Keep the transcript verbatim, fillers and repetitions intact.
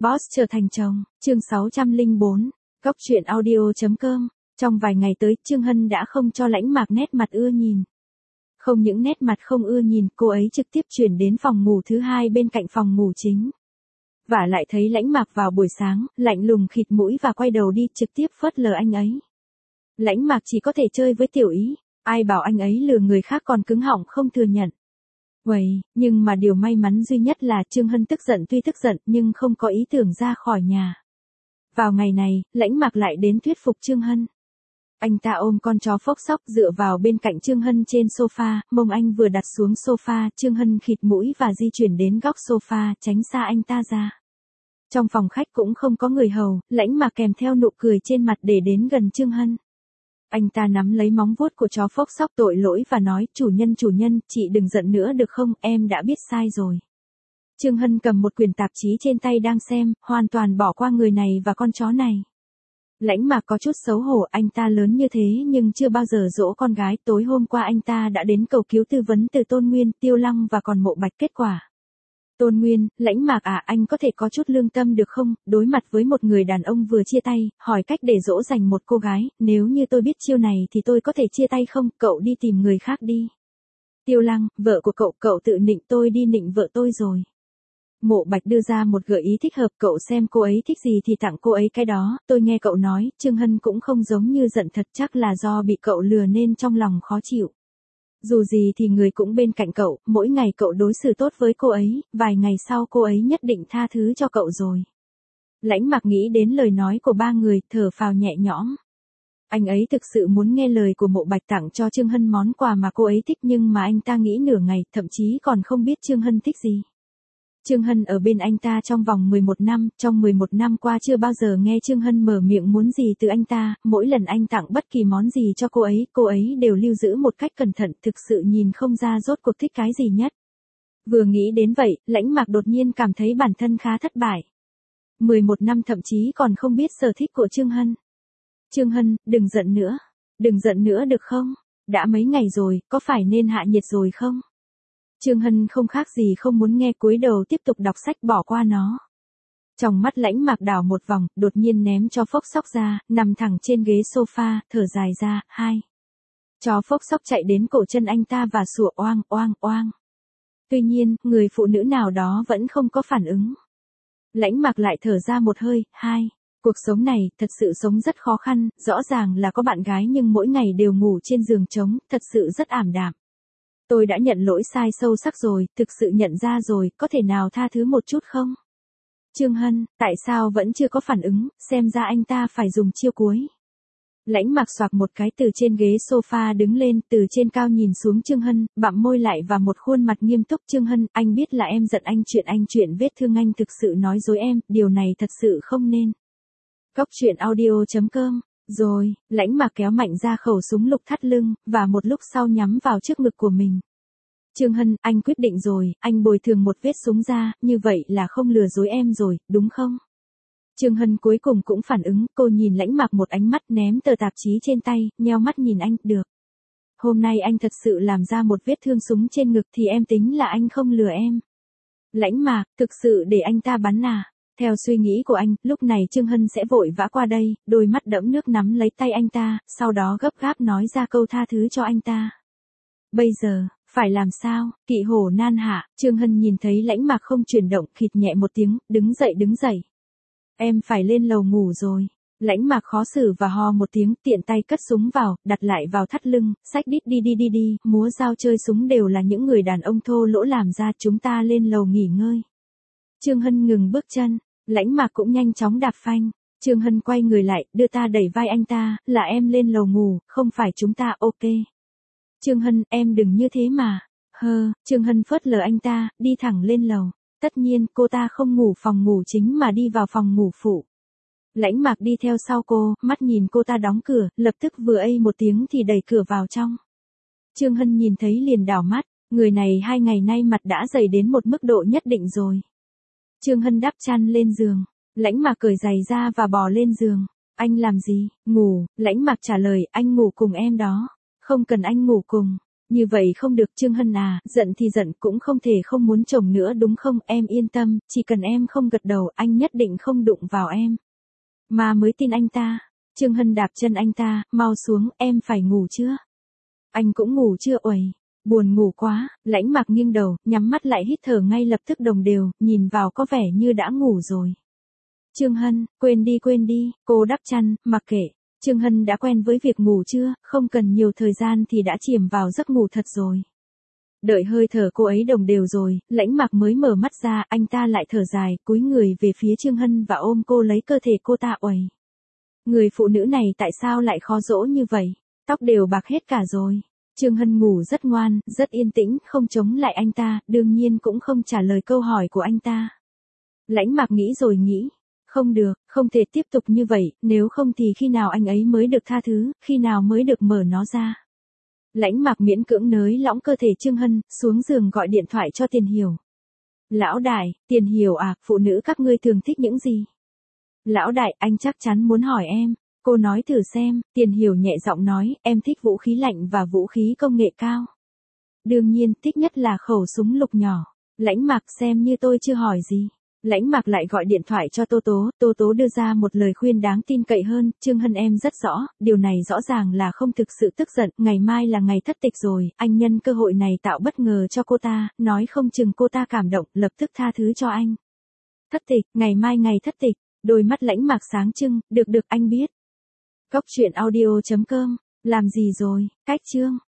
Boss trở thành chồng, chương sáu trăm lẻ bốn, Góc truyện audio chấm com. Trong vài ngày tới, Trương Hân đã không cho Lãnh Mạc nét mặt ưa nhìn. Không những nét mặt không ưa nhìn, cô ấy trực tiếp chuyển đến phòng ngủ thứ hai bên cạnh phòng ngủ chính. Và lại thấy Lãnh Mạc vào buổi sáng, lạnh lùng khịt mũi và quay đầu đi, trực tiếp phớt lờ anh ấy. Lãnh Mạc chỉ có thể chơi với Tiểu Ý, ai bảo anh ấy lừa người khác còn cứng họng không thừa nhận. Vậy, nhưng mà điều may mắn duy nhất là Trương Hân tức giận tuy tức giận nhưng không có ý tưởng ra khỏi nhà. Vào ngày này, Lãnh Mạc lại đến thuyết phục Trương Hân. Anh ta ôm con chó phốc sóc dựa vào bên cạnh Trương Hân trên sofa, mông anh vừa đặt xuống sofa, Trương Hân khịt mũi và di chuyển đến góc sofa, tránh xa anh ta ra. Trong phòng khách cũng không có người hầu, Lãnh Mạc kèm theo nụ cười trên mặt để đến gần Trương Hân. Anh ta nắm lấy móng vuốt của chó phốc sóc tội lỗi và nói, chủ nhân chủ nhân, chị đừng giận nữa được không, em đã biết sai rồi. Trương Hân cầm một quyển tạp chí trên tay đang xem, hoàn toàn bỏ qua người này và con chó này. Lãnh Mạc có chút xấu hổ, anh ta lớn như thế nhưng chưa bao giờ dỗ con gái, tối hôm qua anh ta đã đến cầu cứu tư vấn từ Tôn Nguyên, Tiêu Lăng và còn Mộ Bạch, kết quả. Tôn Nguyên, Lãnh Mạc à, anh có thể có chút lương tâm được không, đối mặt với một người đàn ông vừa chia tay, hỏi cách để dỗ dành một cô gái, nếu như tôi biết chiêu này thì tôi có thể chia tay không, cậu đi tìm người khác đi. Tiêu Lăng, vợ của cậu, cậu tự nịnh tôi đi nịnh vợ tôi rồi. Mộ Bạch đưa ra một gợi ý thích hợp, cậu xem cô ấy thích gì thì tặng cô ấy cái đó, tôi nghe cậu nói, Trương Hân cũng không giống như giận thật, chắc là do bị cậu lừa nên trong lòng khó chịu. Dù gì thì người cũng bên cạnh cậu, mỗi ngày cậu đối xử tốt với cô ấy, vài ngày sau cô ấy nhất định tha thứ cho cậu rồi. Lãnh Mạc nghĩ đến lời nói của ba người, thở phào nhẹ nhõm. Anh ấy thực sự muốn nghe lời của Mộ Bạch tặng cho Trương Hân món quà mà cô ấy thích nhưng mà anh ta nghĩ nửa ngày, thậm chí còn không biết Trương Hân thích gì. Trương Hân ở bên anh ta trong vòng mười một năm, trong mười một năm qua chưa bao giờ nghe Trương Hân mở miệng muốn gì từ anh ta, mỗi lần anh tặng bất kỳ món gì cho cô ấy, cô ấy đều lưu giữ một cách cẩn thận, thực sự nhìn không ra rốt cuộc thích cái gì nhất. Vừa nghĩ đến vậy, Lãnh Mạc đột nhiên cảm thấy bản thân khá thất bại. mười một năm thậm chí còn không biết sở thích của Trương Hân. Trương Hân, đừng giận nữa. Đừng giận nữa được không? Đã mấy ngày rồi, có phải nên hạ nhiệt rồi không? Trương Hân không khác gì không muốn nghe, cúi đầu tiếp tục đọc sách bỏ qua nó. Trong mắt Lãnh Mạc đảo một vòng, đột nhiên ném cho phốc sóc ra, nằm thẳng trên ghế sofa, thở dài ra, hai. Chó phốc sóc chạy đến cổ chân anh ta và sủa oang oang oang. Tuy nhiên, người phụ nữ nào đó vẫn không có phản ứng. Lãnh Mạc lại thở ra một hơi, hai. Cuộc sống này, thật sự sống rất khó khăn, rõ ràng là có bạn gái nhưng mỗi ngày đều ngủ trên giường trống, thật sự rất ảm đạm. Tôi đã nhận lỗi sai sâu sắc rồi, thực sự nhận ra rồi, có thể nào tha thứ một chút không? Trương Hân, tại sao vẫn chưa có phản ứng, xem ra anh ta phải dùng chiêu cuối. Lãnh Mạc xoạc một cái từ trên ghế sofa đứng lên, từ trên cao nhìn xuống Trương Hân, bặm môi lại và một khuôn mặt nghiêm túc. Trương Hân, anh biết là em giận anh, chuyện anh chuyện vết thương anh thực sự nói dối em, điều này thật sự không nên. Góc truyện audio chấm com. Rồi, Lãnh Mạc kéo mạnh ra khẩu súng lục thắt lưng, và một lúc sau nhắm vào trước ngực của mình. Trương Hân, anh quyết định rồi, anh bồi thường một vết súng ra, như vậy là không lừa dối em rồi, đúng không? Trương Hân cuối cùng cũng phản ứng, cô nhìn Lãnh Mạc một ánh mắt, ném tờ tạp chí trên tay, nheo mắt nhìn anh, được. Hôm nay anh thật sự làm ra một vết thương súng trên ngực thì em tính là anh không lừa em. Lãnh Mạc, thực sự để anh ta bắn à? Theo suy nghĩ của anh, lúc này Trương Hân sẽ vội vã qua đây, đôi mắt đẫm nước nắm lấy tay anh ta, sau đó gấp gáp nói ra câu tha thứ cho anh ta. Bây giờ, phải làm sao? Kỵ hổ nan hạ, Trương Hân nhìn thấy Lãnh Mạc không chuyển động, khịt nhẹ một tiếng, đứng dậy đứng dậy. Em phải lên lầu ngủ rồi. Lãnh Mạc khó xử và ho một tiếng, tiện tay cất súng vào, đặt lại vào thắt lưng, xách đít đi đi đi đi, múa dao chơi súng đều là những người đàn ông thô lỗ làm ra, chúng ta lên lầu nghỉ ngơi. Trương Hân ngừng bước chân. Lãnh Mạc cũng nhanh chóng đạp phanh. Trương Hân quay người lại, đưa ta đẩy vai anh ta, là em lên lầu ngủ, không phải chúng ta, ok. Trương Hân, em đừng như thế mà. Hơ, Trương Hân phớt lờ anh ta, đi thẳng lên lầu. Tất nhiên, cô ta không ngủ phòng ngủ chính mà đi vào phòng ngủ phụ. Lãnh Mạc đi theo sau cô, mắt nhìn cô ta đóng cửa, lập tức vừa ây một tiếng thì đẩy cửa vào trong. Trương Hân nhìn thấy liền đảo mắt, người này hai ngày nay mặt đã dày đến một mức độ nhất định rồi. Trương Hân đắp chăn lên giường, Lãnh Mạc cởi giày ra và bò lên giường. Anh làm gì? Ngủ, Lãnh Mạc trả lời, anh ngủ cùng em đó. Không cần anh ngủ cùng. Như vậy không được Trương Hân à, giận thì giận cũng không thể không muốn chồng nữa đúng không, em yên tâm, chỉ cần em không gật đầu anh nhất định không đụng vào em. Mà mới tin anh ta. Trương Hân đạp chân anh ta, mau xuống, em phải ngủ chưa? Anh cũng ngủ chưa uầy? Buồn ngủ quá, Lãnh Mạc nghiêng đầu, nhắm mắt lại hít thở ngay lập tức đồng đều, nhìn vào có vẻ như đã ngủ rồi. Trương Hân, quên đi quên đi, cô đắp chăn, mặc kệ. Trương Hân đã quen với việc ngủ trưa, không cần nhiều thời gian thì đã chìm vào giấc ngủ thật rồi. Đợi hơi thở cô ấy đồng đều rồi, Lãnh Mạc mới mở mắt ra, anh ta lại thở dài, cúi người về phía Trương Hân và ôm cô lấy cơ thể cô ta uầy. Người phụ nữ này tại sao lại khó dỗ như vậy, tóc đều bạc hết cả rồi. Trương Hân ngủ rất ngoan, rất yên tĩnh, không chống lại anh ta, đương nhiên cũng không trả lời câu hỏi của anh ta. Lãnh Mạc nghĩ rồi nghĩ. Không được, không thể tiếp tục như vậy, nếu không thì khi nào anh ấy mới được tha thứ, khi nào mới được mở nó ra. Lãnh Mạc miễn cưỡng nới lỏng cơ thể Trương Hân, xuống giường gọi điện thoại cho Tiền Hiểu. Lão đại, Tiền Hiểu à, phụ nữ các ngươi thường thích những gì? Lão đại, anh chắc chắn muốn hỏi em. Cô nói thử xem, Tiền Hiểu nhẹ giọng nói, em thích vũ khí lạnh và vũ khí công nghệ cao. Đương nhiên, thích nhất là khẩu súng lục nhỏ. Lãnh Mạc xem như tôi chưa hỏi gì. Lãnh Mạc lại gọi điện thoại cho Tô Tố, Tô Tố đưa ra một lời khuyên đáng tin cậy hơn, Trương Hân em rất rõ, điều này rõ ràng là không thực sự tức giận, ngày mai là ngày thất tịch rồi, anh nhân cơ hội này tạo bất ngờ cho cô ta, nói không chừng cô ta cảm động, lập tức tha thứ cho anh. Thất tịch, ngày mai ngày thất tịch, đôi mắt Lãnh Mạc sáng trưng, được được anh biết. Cốc truyện audio chấm com, làm gì rồi, cách chương.